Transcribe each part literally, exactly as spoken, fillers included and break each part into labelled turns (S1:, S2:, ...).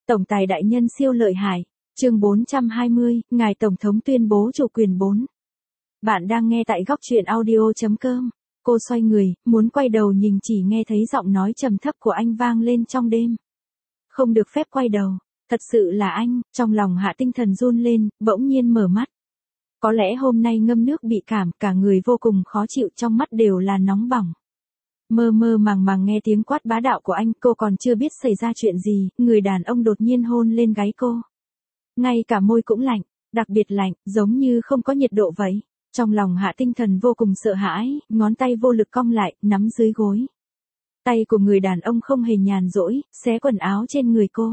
S1: Tổng tài đại nhân siêu lợi hại. Chương bốn trăm hai mươi, Ngài Tổng thống tuyên bố chủ quyền bốn. Bạn đang nghe tại góc truyện audio chấm com. Cô xoay người, muốn quay đầu nhìn chỉ nghe thấy giọng nói trầm thấp của anh vang lên trong đêm. Không được phép quay đầu, thật sự là anh, trong lòng Hạ Tinh Thần run lên, bỗng nhiên mở mắt. Có lẽ hôm nay ngâm nước bị cảm, cả người vô cùng khó chịu, trong mắt đều là nóng bỏng. Mơ mơ màng màng nghe tiếng quát bá đạo của anh, cô còn chưa biết xảy ra chuyện gì, người đàn ông đột nhiên hôn lên gáy cô. Ngay cả môi cũng lạnh, đặc biệt lạnh, giống như không có nhiệt độ vậy. Trong lòng Hạ Tinh Thần vô cùng sợ hãi, ngón tay vô lực cong lại, nắm dưới gối. Tay của người đàn ông không hề nhàn rỗi, xé quần áo trên người cô.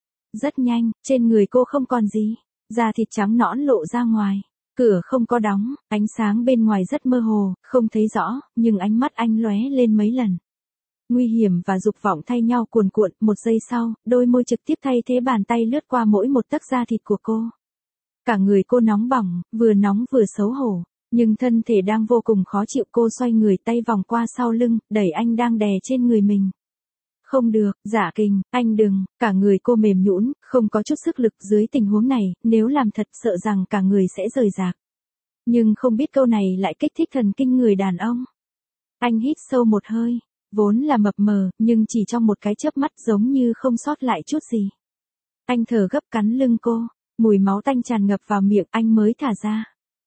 S1: Rất nhanh, trên người cô không còn gì, da thịt trắng nõn lộ ra ngoài. Cửa không có đóng, ánh sáng bên ngoài rất mơ hồ, không thấy rõ, nhưng ánh mắt anh lóe lên mấy lần. Nguy hiểm và dục vọng thay nhau cuồn cuộn, một giây sau, đôi môi trực tiếp thay thế bàn tay lướt qua mỗi một tấc da thịt của cô. Cả người cô nóng bỏng, vừa nóng vừa xấu hổ, nhưng thân thể đang vô cùng khó chịu. Cô xoay người, tay vòng qua sau lưng, đẩy anh đang đè trên người mình. Không được, Dạ Kình, anh đừng, cả người cô mềm nhũn, không có chút sức lực. Dưới tình huống này, nếu làm thật sợ rằng cả người sẽ rời rạc. Nhưng không biết câu này lại kích thích thần kinh người đàn ông. Anh hít sâu một hơi, vốn là mập mờ, nhưng chỉ trong một cái chớp mắt giống như không sót lại chút gì. Anh thở gấp cắn lưng cô, mùi máu tanh tràn ngập vào miệng, anh mới thả ra.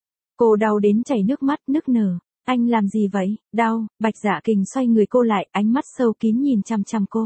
S1: Cô đau đến chảy nước mắt, nức nở. Anh làm gì vậy? Đau. Bạch Dạ Kình xoay người cô lại, ánh mắt sâu kín nhìn chằm chằm cô.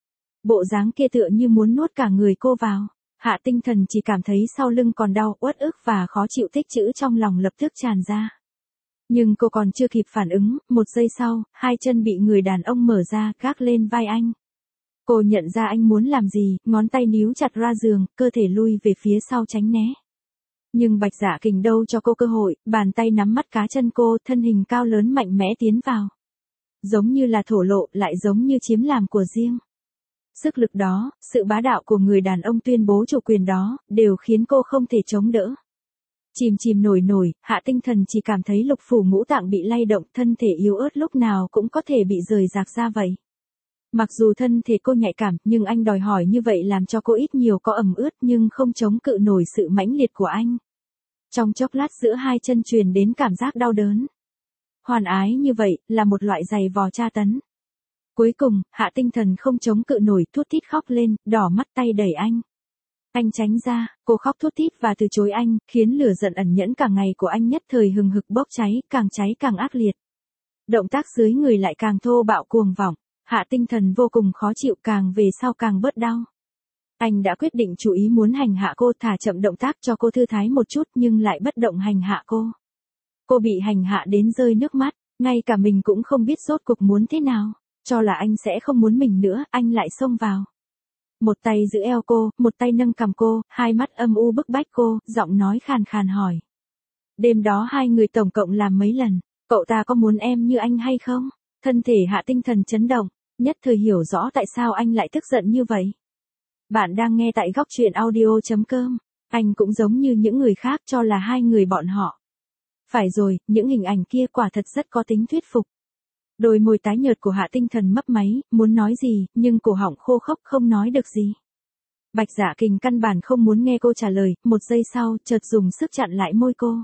S1: Bộ dáng kia tựa như muốn nuốt cả người cô vào. Hạ Tinh Thần chỉ cảm thấy sau lưng còn đau, uất ức và khó chịu, tích trữ trong lòng lập tức tràn ra. Nhưng cô còn chưa kịp phản ứng, một giây sau, hai chân bị người đàn ông mở ra, gác lên vai anh. Cô nhận ra anh muốn làm gì, ngón tay níu chặt ra giường, cơ thể lui về phía sau tránh né. Nhưng Bạch Dạ Kình đâu cho cô cơ hội, bàn tay nắm mắt cá chân cô, thân hình cao lớn mạnh mẽ tiến vào. Giống như là thổ lộ, lại giống như chiếm làm của riêng. Sức lực đó, sự bá đạo của người đàn ông tuyên bố chủ quyền đó, đều khiến cô không thể chống đỡ. Chìm chìm nổi nổi, Hạ Tinh Thần chỉ cảm thấy lục phủ ngũ tạng bị lay động, thân thể yếu ớt lúc nào cũng có thể bị rời rạc ra vậy. Mặc dù thân thể cô nhạy cảm, nhưng anh đòi hỏi như vậy làm cho cô ít nhiều có ẩm ướt, nhưng không chống cự nổi sự mãnh liệt của anh. Trong chốc lát giữa hai chân truyền đến cảm giác đau đớn. Hoàn ái như vậy, là một loại giày vò tra tấn. Cuối cùng, Hạ Tinh Thần không chống cự nổi, thút thít khóc lên, đỏ mắt, tay đẩy anh. Anh tránh ra, cô khóc thút thít và từ chối anh, khiến lửa giận ẩn nhẫn cả ngày của anh nhất thời hừng hực bốc cháy, càng cháy càng ác liệt. Động tác dưới người lại càng thô bạo cuồng vọng. Hạ Tinh Thần vô cùng khó chịu, càng về sau càng bớt đau. Anh đã quyết định chú ý muốn hành hạ cô, thả chậm động tác cho cô thư thái một chút, nhưng lại bất động hành hạ cô. Cô bị hành hạ đến rơi nước mắt, ngay cả mình cũng không biết rốt cuộc muốn thế nào, cho là anh sẽ không muốn mình nữa, anh lại xông vào. Một tay giữ eo cô, một tay nâng cằm cô, hai mắt âm u bức bách cô, giọng nói khàn khàn hỏi. Đêm đó hai người tổng cộng làm mấy lần, cậu ta có muốn em như anh hay không? Thân thể Hạ Tinh Thần chấn động, nhất thời hiểu rõ tại sao anh lại tức giận như vậy. Bạn đang nghe tại góc truyện audio chấm com. Anh cũng giống như những người khác cho là hai người bọn họ. Phải rồi, những hình ảnh kia quả thật rất có tính thuyết phục. Đôi môi tái nhợt của Hạ Tinh Thần mấp máy, muốn nói gì, nhưng cổ họng khô khốc không nói được gì. Bạch Dạ Kình căn bản không muốn nghe cô trả lời, một giây sau, chợt dùng sức chặn lại môi cô.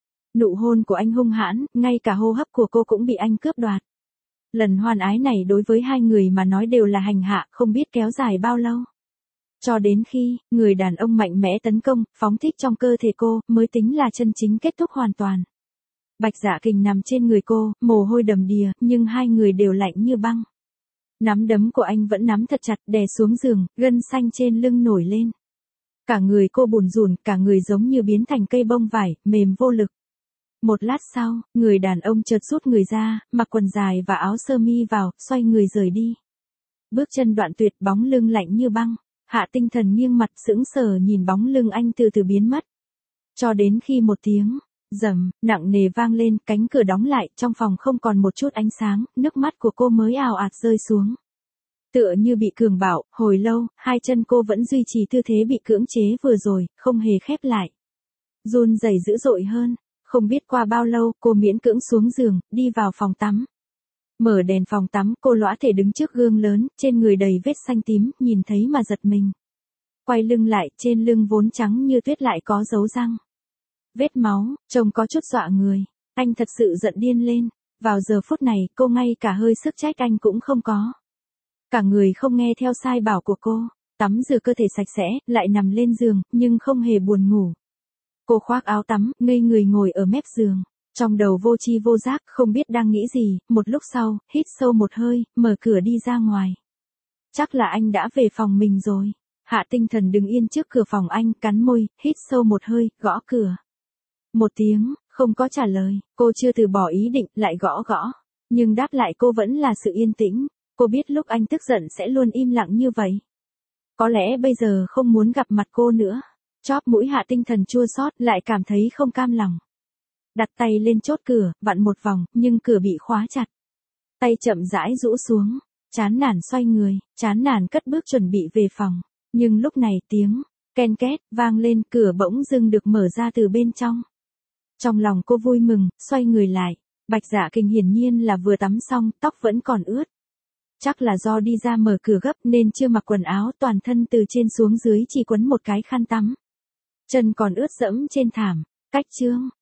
S1: Nụ hôn của anh hung hãn, ngay cả hô hấp của cô cũng bị anh cướp đoạt. Lần hoan ái này đối với hai người mà nói đều là hành hạ, không biết kéo dài bao lâu. Cho đến khi, người đàn ông mạnh mẽ tấn công, phóng thích trong cơ thể cô, mới tính là chân chính kết thúc hoàn toàn. Bạch Dạ Kình nằm trên người cô, mồ hôi đầm đìa, nhưng hai người đều lạnh như băng. Nắm đấm của anh vẫn nắm thật chặt, đè xuống giường, gân xanh trên lưng nổi lên. Cả người cô bùn rùn, cả người giống như biến thành cây bông vải, mềm vô lực. Một lát sau, người đàn ông chợt rút người ra, mặc quần dài và áo sơ mi vào, xoay người rời đi. Bước chân đoạn tuyệt, bóng lưng lạnh như băng. Hạ Tinh Thần nghiêng mặt sững sờ nhìn bóng lưng anh từ từ biến mất. Cho đến khi một tiếng rầm nặng nề vang lên, cánh cửa đóng lại, trong phòng không còn một chút ánh sáng, nước mắt của cô mới ào ạt rơi xuống. Tựa như bị cường bạo, hồi lâu, hai chân cô vẫn duy trì tư thế bị cưỡng chế vừa rồi, không hề khép lại. Run rẩy dữ dội hơn, không biết qua bao lâu, cô miễn cưỡng xuống giường, đi vào phòng tắm. Mở đèn phòng tắm, cô lõa thể đứng trước gương lớn, trên người đầy vết xanh tím, nhìn thấy mà giật mình. Quay lưng lại, trên lưng vốn trắng như tuyết lại có dấu răng. Vết máu, trông có chút dọa người. Anh thật sự giận điên lên. Vào giờ phút này, cô ngay cả hơi sức trách anh cũng không có. Cả người không nghe theo sai bảo của cô. Tắm rửa cơ thể sạch sẽ, lại nằm lên giường, nhưng không hề buồn ngủ. Cô khoác áo tắm, ngây người ngồi ở mép giường. Trong đầu vô tri vô giác, không biết đang nghĩ gì, một lúc sau, hít sâu một hơi, mở cửa đi ra ngoài. Chắc là anh đã về phòng mình rồi. Hạ Tinh Thần đứng yên trước cửa phòng anh, cắn môi, hít sâu một hơi, gõ cửa. Một tiếng, không có trả lời, cô chưa từ bỏ ý định, lại gõ gõ. Nhưng đáp lại cô vẫn là sự yên tĩnh. Cô biết lúc anh tức giận sẽ luôn im lặng như vậy. Có lẽ bây giờ không muốn gặp mặt cô nữa. Chóp mũi Hạ Tinh Thần chua xót, lại cảm thấy không cam lòng. Đặt tay lên chốt cửa, vặn một vòng, nhưng cửa bị khóa chặt. Tay chậm rãi rũ xuống, chán nản xoay người, chán nản cất bước chuẩn bị về phòng. Nhưng lúc này tiếng ken két vang lên, cửa bỗng dưng được mở ra từ bên trong. Trong lòng cô vui mừng, xoay người lại. Bạch Dạ Kình hiển nhiên là vừa tắm xong, tóc vẫn còn ướt. Chắc là do đi ra mở cửa gấp nên chưa mặc quần áo, toàn thân từ trên xuống dưới chỉ quấn một cái khăn tắm. Chân còn ướt dẫm trên thảm. Cách chương